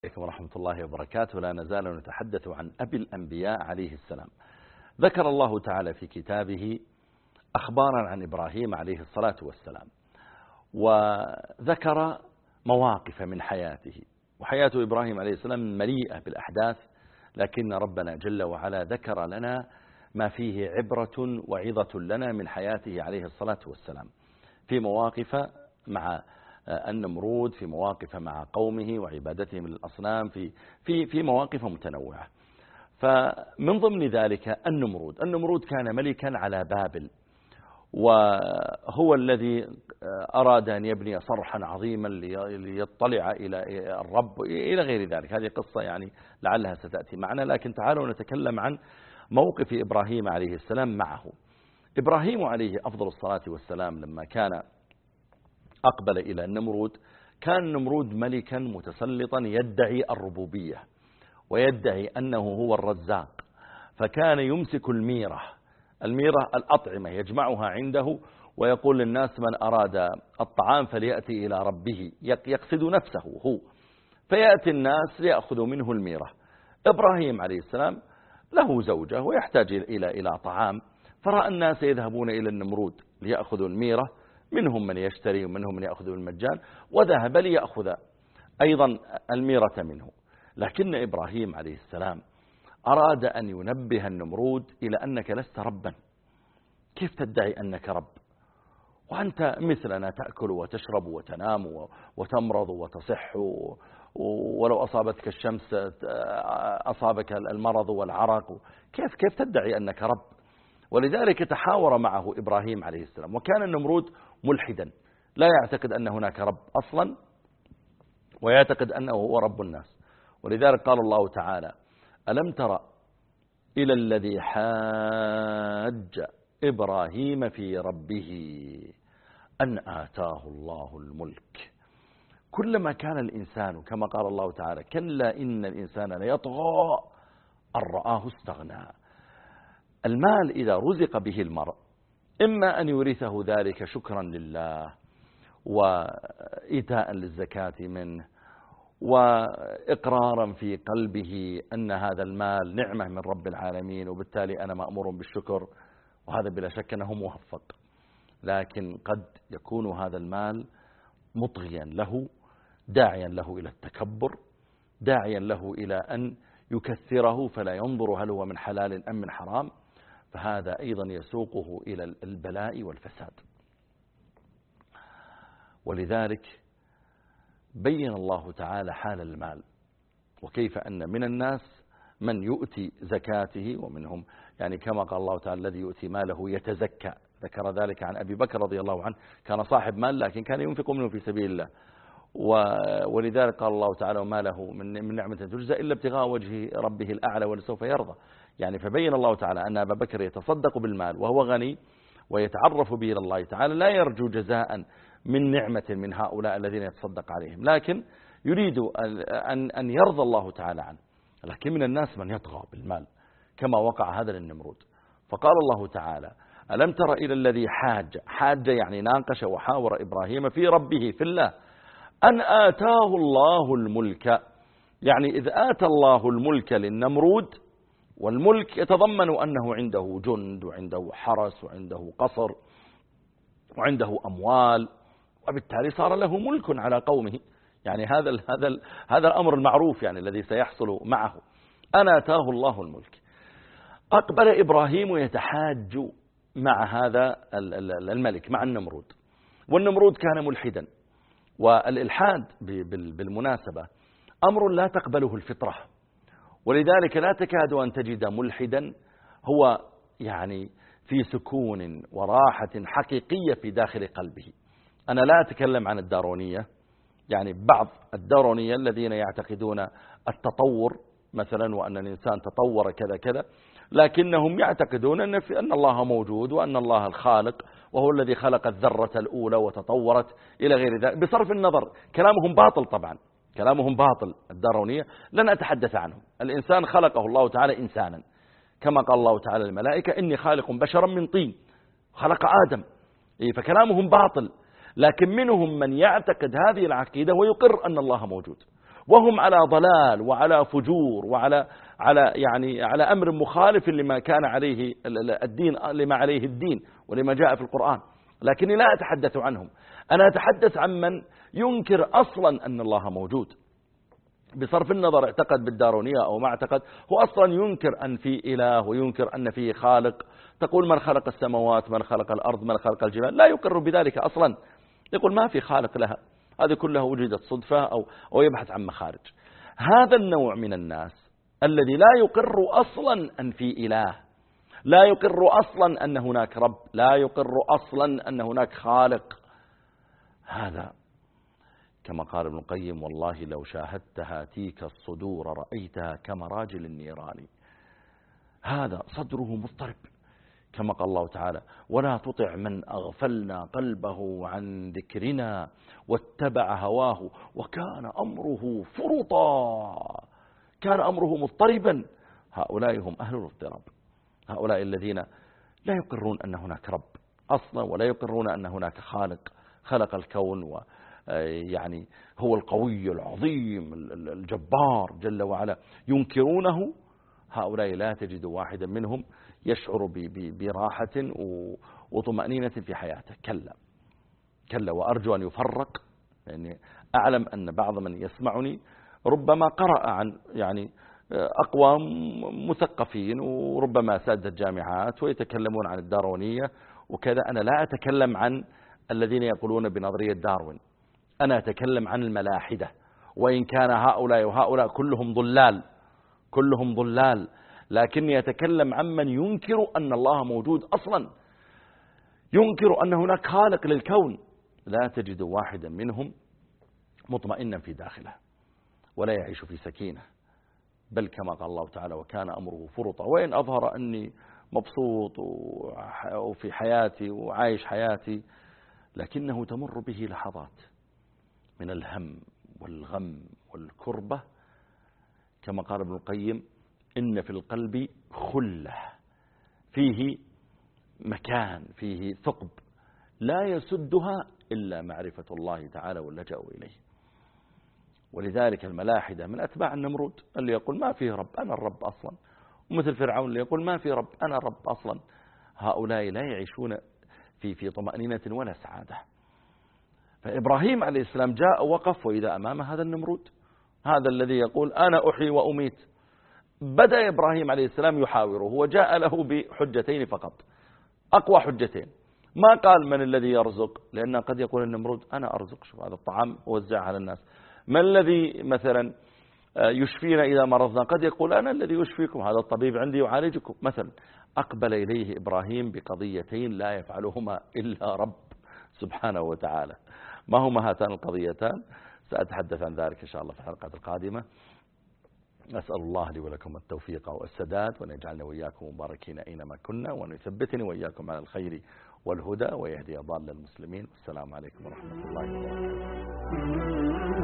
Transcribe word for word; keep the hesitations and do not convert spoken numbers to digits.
عليكم ورحمة الله وبركاته. لا نزال نتحدث عن أبي الأنبياء عليه السلام. ذكر الله تعالى في كتابه أخبارا عن إبراهيم عليه الصلاة والسلام، وذكر مواقف من حياته، وحياة إبراهيم عليه السلام مليئة بالأحداث، لكن ربنا جل وعلا ذكر لنا ما فيه عبرة وعظة لنا من حياته عليه الصلاة والسلام، في مواقف مع النمرود، في مواقف مع قومه وعبادتهم للأصنام، في في في مواقف متنوعة. فمن ضمن ذلك النمرود. النمرود كان ملكا على بابل، وهو الذي أراد أن يبني صرحا عظيما ليطلع إلى الرب إلى غير ذلك. هذه قصة يعني لعلها ستأتي معنا، لكن تعالوا نتكلم عن موقف إبراهيم عليه السلام معه. إبراهيم عليه أفضل الصلاة والسلام لما كان أقبل إلى النمرود، كان النمرود ملكا متسلطا يدعي الربوبية ويدعي أنه هو الرزاق، فكان يمسك الميرة الميرة الأطعمة يجمعها عنده ويقول للناس من أراد الطعام فليأتي إلى ربه، يقصد نفسه هو، فيأتي الناس ليأخذوا منه الميرة. إبراهيم عليه السلام له زوجة ويحتاج إلى إلى طعام، فرأى الناس يذهبون إلى النمرود ليأخذوا الميرة، منهم من يشتري ومنهم من يأخذ بالمجان، وذهب ليأخذ أيضا الميرة منه. لكن إبراهيم عليه السلام أراد أن ينبه النمرود إلى أنك لست ربا، كيف تدعي أنك رب وأنت مثلنا تأكل وتشرب وتنام وتمرض وتصح، ولو أصابتك الشمس أصابك المرض والعرق، كيف كيف تدعي أنك رب؟ ولذلك تحاور معه إبراهيم عليه السلام. وكان النمرود ملحدا لا يعتقد أن هناك رب أصلا، ويعتقد أنه هو رب الناس. ولذلك قال الله تعالى: ألم تر إلى الذي حاج إبراهيم في ربه أن آتاه الله الملك. كلما كان الإنسان كما قال الله تعالى: كلا إن الإنسان ليطغى أن رآه استغنى. المال إذا رزق به المرء إما أن يورثه ذلك شكرا لله وإيتاء للزكاة منه وإقرارا في قلبه أن هذا المال نعمة من رب العالمين، وبالتالي أنا مأمور بالشكر، وهذا بلا شك أنه موفق. لكن قد يكون هذا المال مطغيا له، داعيا له إلى التكبر، داعيا له إلى أن يكثره فلا ينظر هل هو من حلال أم من حرام، فهذا أيضا يسوقه إلى البلاء والفساد. ولذلك بين الله تعالى حال المال، وكيف أن من الناس من يؤتي زكاته، ومنهم يعني كما قال الله تعالى: الذي يؤتي ماله يتزكى. ذكر ذلك عن أبي بكر رضي الله عنه، كان صاحب مال لكن كان ينفق منه في سبيل الله. ولذلك قال الله تعالى: وما له من نعمة تجزى إلا ابتغاء وجه ربه الأعلى ولسوف يرضى. يعني فبين الله تعالى أن أبا بكر يتصدق بالمال وهو غني ويتعرف به إلى الله تعالى، لا يرجو جزاء من نعمة من هؤلاء الذين يتصدق عليهم، لكن يريد أن أن يرضى الله تعالى عنه. لكن من الناس من يطغى بالمال كما وقع هذا للنمرود. فقال الله تعالى: ألم تر إلى الذي حاج حاج يعني ناقش وحاور إبراهيم في ربه في الله أن آتاه الله الملك. يعني إذ آتى الله الملك للنمرود، والملك يتضمن أنه عنده جند وعنده حرس وعنده قصر وعنده أموال، وبالتالي صار له ملك على قومه. يعني هذا ال هذا ال هذا الأمر المعروف يعني الذي سيحصل معه. أن آتاه الله الملك. أقبل إبراهيم يتحاج مع هذا الملك، مع النمرود، والنمرود كان ملحدا. والإلحاد بالمناسبة أمر لا تقبله الفطرة، ولذلك لا تكاد أن تجد ملحدا هو يعني في سكون وراحة حقيقية في داخل قلبه. أنا لا أتكلم عن الدارونية، يعني بعض الدارونية الذين يعتقدون التطور مثلا، وأن الإنسان تطور كذا كذا، لكنهم يعتقدون أن, في أن الله موجود وأن الله الخالق وهو الذي خلق الذرة الأولى وتطورت إلى غير ذلك، بصرف النظر. كلامهم باطل طبعا، كلامهم باطل. الدارونية لن أتحدث عنهم. الإنسان خلقه الله تعالى إنسانا، كما قال الله تعالى للملائكة: إني خالق بشرا من طين، خلق آدم. فكلامهم باطل. لكن منهم من يعتقد هذه العقيدة ويقر أن الله موجود، وهم على ضلال وعلى فجور وعلى على يعني على أمر مخالف لما كان عليه الدين، لما عليه الدين ولما جاء في القرآن. لكني لا أتحدث عنهم، أنا أتحدث عن من ينكر أصلا أن الله موجود، بصرف النظر اعتقد بالدارونية أو ما اعتقد، هو أصلا ينكر أن في إله وينكر أن فيه خالق. تقول من خلق السماوات، من خلق الأرض، من خلق الجبال، لا يقر بذلك أصلا، يقول ما في خالق لها، هذه كلها وجدت صدفة أو, أو يبحث عن مخارج. هذا النوع من الناس الذي لا يقر أصلا أن في إله، لا يقر أصلا أن هناك رب، لا يقر أصلا أن هناك خالق، هذا كما قال ابن القيم والله لو شاهدت هاتيك الصدور رأيتها كمراجل النيران. هذا صدره مضطرب، كما قال الله تعالى ولا تطع من أغفلنا قلبه عن ذكرنا واتبع هواه وكان أمره فرطا، كان أمره مضطربا. هؤلاء هم أهل الاضطراب، هؤلاء الذين لا يقرون أن هناك رب أصلا، ولا يقرون أن هناك خالق خلق الكون و يعني هو القوي العظيم الجبار جل وعلا، ينكرونه. هؤلاء لا تجد واحدا منهم يشعر براحة وطمأنينة في حياته، كلا كلا. وأرجو أن يفرق، يعني أعلم أن بعض من يسمعني ربما قرأ عن يعني أقوام مثقفين وربما سادة الجامعات ويتكلمون عن الدارونية وكذا. أنا لا أتكلم عن الذين يقولون بنظرية داروين، أنا أتكلم عن الملاحدة، وإن كان هؤلاء وهؤلاء كلهم ضلال، كلهم ضلال، لكني أتكلم عن من ينكر أن الله موجود أصلا، ينكر أن هناك خالق للكون. لا تجد واحدا منهم مطمئنا في داخله ولا يعيش في سكينة، بل كما قال الله تعالى وكان أمره فرطا. وإن أظهر أني مبسوط وفي حياتي وعايش حياتي، لكنه تمر به لحظات من الهم والغم والكربة. كما قال ابن القيم إن في القلب خلة، فيه مكان، فيه ثقب لا يسدها إلا معرفة الله تعالى واللجأ إليه. ولذلك الملاحدة من أتباع النمرود اللي يقول ما فيه رب، أنا الرب أصلا، ومثل فرعون اللي يقول ما فيه رب، أنا الرب أصلا. هؤلاء لا يعيشون في في طمأنينة ولا سعادة. فإبراهيم عليه السلام جاء وقف وإذا أمام هذا النمرود، هذا الذي يقول أنا أحيي وأميت. بدأ إبراهيم عليه السلام يحاوره، وجاء له بحجتين فقط، أقوى حجتين. ما قال من الذي يرزق، لأن قد يقول النمرود أنا أرزق، شوف هذا الطعام وزع على الناس. من الذي مثلا يشفينا إذا مرضنا، قد يقول أنا الذي يشفيكم، هذا الطبيب عندي يعالجكم مثلا. أقبل إليه إبراهيم بقضيتين لا يفعلهما إلا رب سبحانه وتعالى. ما هما هاتان القضيتان؟ سأتحدث عن ذلك إن شاء الله في الحلقة القادمة. أسأل الله لي ولكم التوفيق والسداد، وأن يجعلنا وإياكم مباركين أينما كنا، وأن يثبتني وإياكم على الخير والهدى، ويهدي ضال المسلمين. والسلام عليكم ورحمة الله وبركاته.